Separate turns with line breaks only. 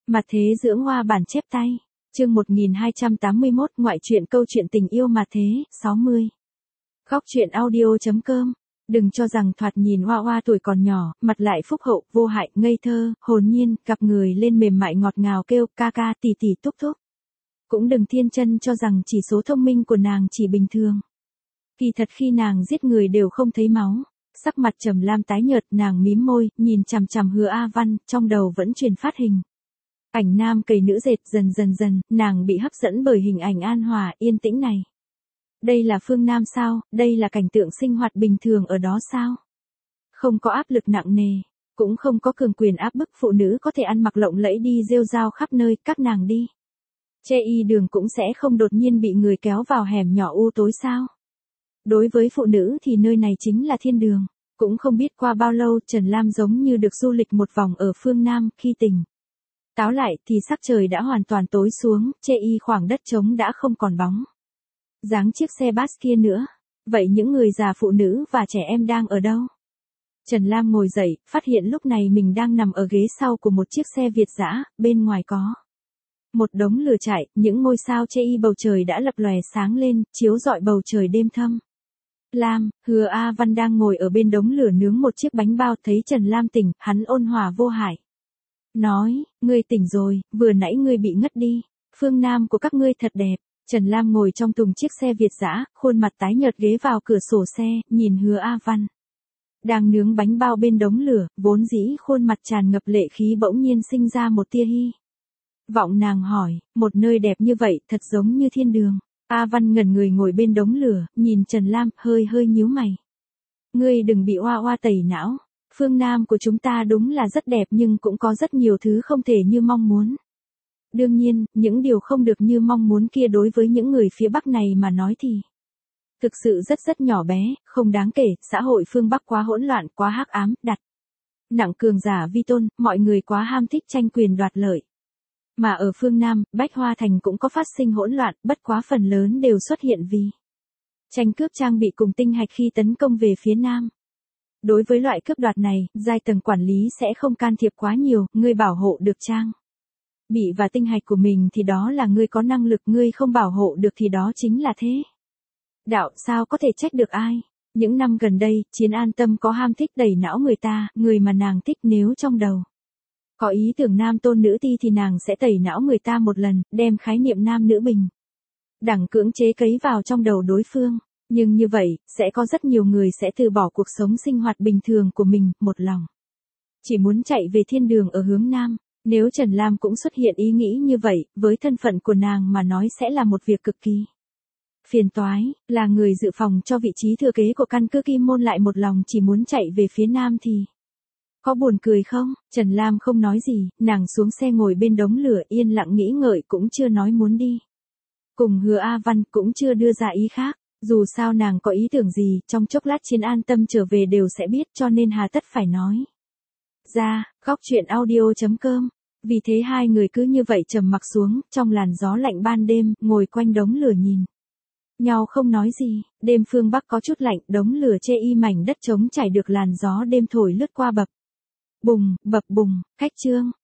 Mặt thế dưỡng hoa bản chép tay. Chương 1281, ngoại truyện câu chuyện tình yêu mặt thế, 60. Góc truyện audio.com. Đừng cho rằng thoạt nhìn Hoa Hoa tuổi còn nhỏ, mặt lại phúc hậu, vô hại, ngây thơ, hồn nhiên, cặp người lên mềm mại ngọt ngào kêu ca ca tỉ tỉ túc túc. Cũng đừng thiên chân cho rằng chỉ số thông minh của nàng chỉ bình thường. Kỳ thật khi nàng giết người đều không thấy máu. Sắc mặt trầm lam tái nhợt, nàng mím môi, nhìn chằm chằm Hứa A Văn, trong đầu vẫn truyền phát hình. Ảnh nam cầy nữ dệt, dần, nàng bị hấp dẫn bởi hình ảnh an hòa, yên tĩnh này. Đây là phương Nam sao, đây là cảnh tượng sinh hoạt bình thường ở đó sao? Không có áp lực nặng nề, cũng không có cường quyền áp bức, phụ nữ có thể ăn mặc lộng lẫy đi rêu rao khắp nơi, các nàng đi. Chê y đường cũng sẽ không đột nhiên bị người kéo vào hẻm nhỏ u tối sao? Đối với phụ nữ thì nơi này chính là thiên đường. Cũng không biết qua bao lâu Trần Lam giống như được du lịch một vòng ở phương Nam, khi tỉnh táo lại thì sắc trời đã hoàn toàn tối xuống, chê y khoảng đất trống đã không còn bóng dáng chiếc xe bus kia nữa. Vậy những người già, phụ nữ và trẻ em đang ở đâu? Trần Lam ngồi dậy, phát hiện lúc này mình đang nằm ở ghế sau của một chiếc xe Việt dã, bên ngoài có một đống lửa chạy, những ngôi sao chê y bầu trời đã lập lòe sáng lên, chiếu rọi bầu trời đêm thâm lam. Hứa A Văn đang ngồi ở bên đống lửa nướng một chiếc bánh bao, thấy Trần Lam tỉnh, hắn ôn hòa vô hại. Nói, ngươi tỉnh rồi, vừa nãy ngươi bị ngất đi. Phương Nam của các ngươi thật đẹp. Trần Lam ngồi trong thùng chiếc xe Việt dã, khuôn mặt tái nhợt ghé vào cửa sổ xe, nhìn Hứa A Văn đang nướng bánh bao bên đống lửa, vốn dĩ khuôn mặt tràn ngập lệ khí bỗng nhiên sinh ra một tia hy vọng. Nàng hỏi, một nơi đẹp như vậy thật giống như thiên đường. A Văn ngẩn người ngồi bên đống lửa, nhìn Trần Lam, hơi nhíu mày. Ngươi đừng bị Hoa Hoa tẩy não. Phương Nam của chúng ta đúng là rất đẹp nhưng cũng có rất nhiều thứ không thể như mong muốn. Đương nhiên, những điều không được như mong muốn kia đối với những người phía Bắc này mà nói thì thực sự rất nhỏ bé, không đáng kể. Xã hội phương Bắc quá hỗn loạn, quá hắc ám, đặt nặng cường giả vi tôn, mọi người quá ham thích tranh quyền đoạt lợi. Mà ở phương Nam, Bách Hoa Thành cũng có phát sinh hỗn loạn, bất quá phần lớn đều xuất hiện vì tranh cướp trang bị cùng tinh hạch khi tấn công về phía Nam. Đối với loại cướp đoạt này, giai tầng quản lý sẽ không can thiệp quá nhiều, ngươi bảo hộ được trang bị và tinh hạch của mình thì đó là ngươi có năng lực, ngươi không bảo hộ được thì đó chính là thế đạo, sao có thể trách được ai. Những năm gần đây, Chiến An Tâm có ham thích đẩy não người ta, người mà nàng thích nếu trong đầu có ý tưởng nam tôn nữ ti thì nàng sẽ tẩy não người ta một lần, đem khái niệm nam nữ bình đẳng cưỡng chế cấy vào trong đầu đối phương. Nhưng như vậy, sẽ có rất nhiều người sẽ từ bỏ cuộc sống sinh hoạt bình thường của mình, một lòng chỉ muốn chạy về thiên đường ở hướng Nam. Nếu Trần Lam cũng xuất hiện ý nghĩ như vậy, với thân phận của nàng mà nói sẽ là một việc cực kỳ phiền toái. Là người dự phòng cho vị trí thừa kế của căn cứ Kim Môn lại một lòng chỉ muốn chạy về phía Nam thì có buồn cười không? Trần Lam không nói gì, nàng xuống xe ngồi bên đống lửa yên lặng nghĩ ngợi, cũng chưa nói muốn đi cùng Hứa A Văn, cũng chưa đưa ra ý khác. Dù sao nàng có ý tưởng gì, trong chốc lát Chiến An Tâm trở về đều sẽ biết, cho nên hà tất phải nói ra. Góc truyện audio.com. Vì thế hai người cứ như vậy trầm mặc xuống, trong làn gió lạnh ban đêm, ngồi quanh đống lửa nhìn nhau không nói gì. Đêm phương Bắc có chút lạnh, đống lửa chê y mảnh đất trống trải được làn gió đêm thổi lướt qua bập bùng, cách chương.